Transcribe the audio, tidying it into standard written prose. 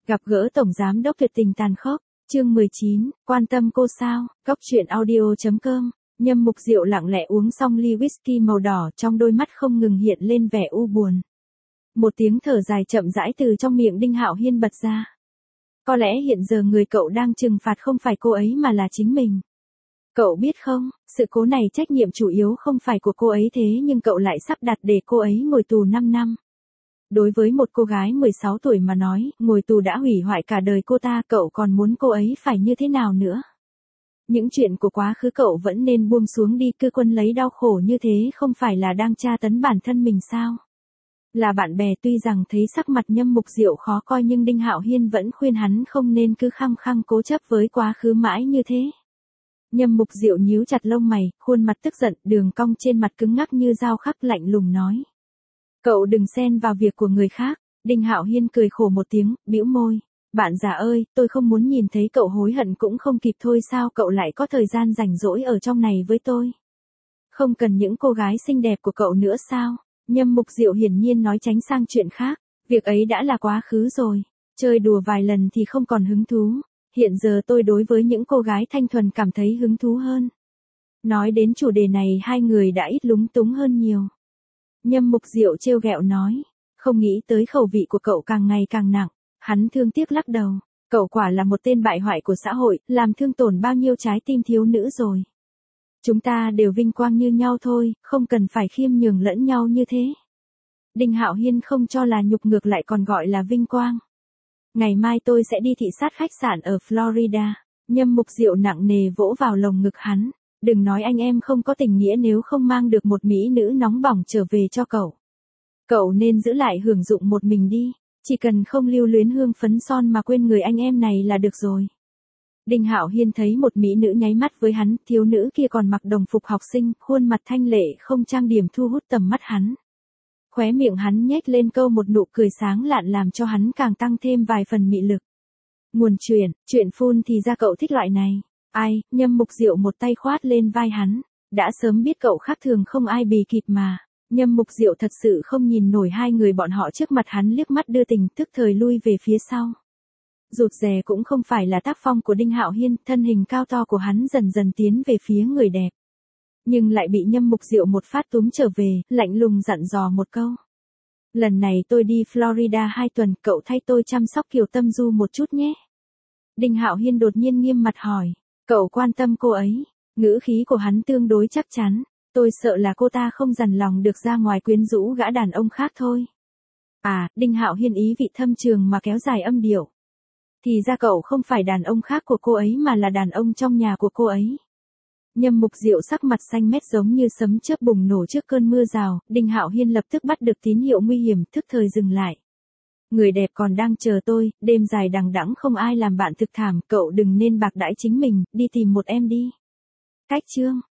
Gặp gỡ Tổng Giám đốc tuyệt tình tàn khốc, chương 19, quan tâm cô sao, góc truyện audio.com, Nhâm Mục Diệu lặng lẽ uống xong ly whisky màu đỏ, trong đôi mắt không ngừng hiện lên vẻ u buồn. Một tiếng thở dài chậm rãi từ trong miệng Đinh Hạo Hiên bật ra. Có lẽ hiện giờ người cậu đang trừng phạt không phải cô ấy mà là chính mình. Cậu biết không, sự cố này trách nhiệm chủ yếu không phải của cô ấy, thế nhưng cậu lại sắp đặt để cô ấy ngồi tù 5 năm. Đối với một cô gái 16 tuổi mà nói, ngồi tù đã hủy hoại cả đời cô ta, cậu còn muốn cô ấy phải như thế nào nữa? Những chuyện của quá khứ cậu vẫn nên buông xuống đi, cứ quân lấy đau khổ như thế không phải là đang tra tấn bản thân mình sao? Là bạn bè, tuy rằng thấy sắc mặt Nhâm Mục Diệu khó coi nhưng Đinh Hạo Hiên vẫn khuyên hắn không nên cứ khăng khăng cố chấp với quá khứ mãi như thế. Nhâm Mục Diệu nhíu chặt lông mày, khuôn mặt tức giận, đường cong trên mặt cứng ngắc như dao khắc, lạnh lùng nói. Cậu đừng xen vào việc của người khác. Đinh Hạo Hiên cười khổ một tiếng, bĩu môi. Bạn già ơi, tôi không muốn nhìn thấy cậu hối hận cũng không kịp thôi, sao cậu lại có thời gian rảnh rỗi ở trong này với tôi? Không cần những cô gái xinh đẹp của cậu nữa sao? Nhâm Mục Diệu hiển nhiên nói tránh sang chuyện khác. Việc ấy đã là quá khứ rồi. Chơi đùa vài lần thì không còn hứng thú. Hiện giờ tôi đối với những cô gái thanh thuần cảm thấy hứng thú hơn. Nói đến chủ đề này hai người đã ít lúng túng hơn nhiều. Nhâm Mục Diệu trêu ghẹo nói, không nghĩ tới khẩu vị của cậu càng ngày càng nặng. Hắn thương tiếc lắc đầu, cậu quả là một tên bại hoại của xã hội, làm thương tổn bao nhiêu trái tim thiếu nữ rồi. Chúng ta đều vinh quang như nhau thôi, không cần phải khiêm nhường lẫn nhau như thế. Đinh Hạo Hiên không cho là nhục, ngược lại còn gọi là vinh quang. Ngày mai tôi sẽ đi thị sát khách sạn ở Florida. Nhâm Mục Diệu nặng nề vỗ vào lồng ngực hắn. Đừng nói anh em không có tình nghĩa nếu không mang được một mỹ nữ nóng bỏng trở về cho cậu. Cậu nên giữ lại hưởng dụng một mình đi, chỉ cần không lưu luyến hương phấn son mà quên người anh em này là được rồi. Đinh Hạo Hiên thấy một mỹ nữ nháy mắt với hắn, thiếu nữ kia còn mặc đồng phục học sinh, khuôn mặt thanh lệ không trang điểm thu hút tầm mắt hắn. Khóe miệng hắn nhếch lên câu một nụ cười sáng lạn làm cho hắn càng tăng thêm vài phần mị lực. Nguồn chuyện phun thì ra cậu thích loại này. Ai, Nhâm Mục Diệu một tay khoát lên vai hắn. Đã sớm biết cậu khác thường không ai bì kịp mà. Nhâm Mục Diệu thật sự không nhìn nổi hai người bọn họ trước mặt hắn, liếc mắt đưa tình, tức thời lui về phía sau. Rụt rè cũng không phải là tác phong của Đinh Hạo Hiên, thân hình cao to của hắn dần dần tiến về phía người đẹp. Nhưng lại bị Nhâm Mục Diệu một phát túm trở về, lạnh lùng dặn dò một câu. Lần này tôi đi Florida 2 tuần, cậu thay tôi chăm sóc Kiều Tâm Du một chút nhé. Đinh Hạo Hiên đột nhiên nghiêm mặt hỏi. Cậu quan tâm cô ấy? Ngữ khí của hắn tương đối chắc chắn. Tôi sợ là cô ta không dằn lòng được ra ngoài quyến rũ gã đàn ông khác thôi. À, Đinh Hạo Hiên ý vị thâm trường mà kéo dài âm điệu. Thì ra cậu không phải đàn ông khác của cô ấy mà là đàn ông trong nhà của cô ấy. Nhâm Mục Diệu sắc mặt xanh mét giống như sấm chớp bùng nổ trước cơn mưa rào. Đinh Hạo Hiên lập tức bắt được tín hiệu nguy hiểm, thức thời dừng lại. Người đẹp còn đang chờ tôi, đêm dài đằng đẵng không ai làm bạn thực thảm, cậu đừng nên bạc đãi chính mình, đi tìm một em đi. Cách chương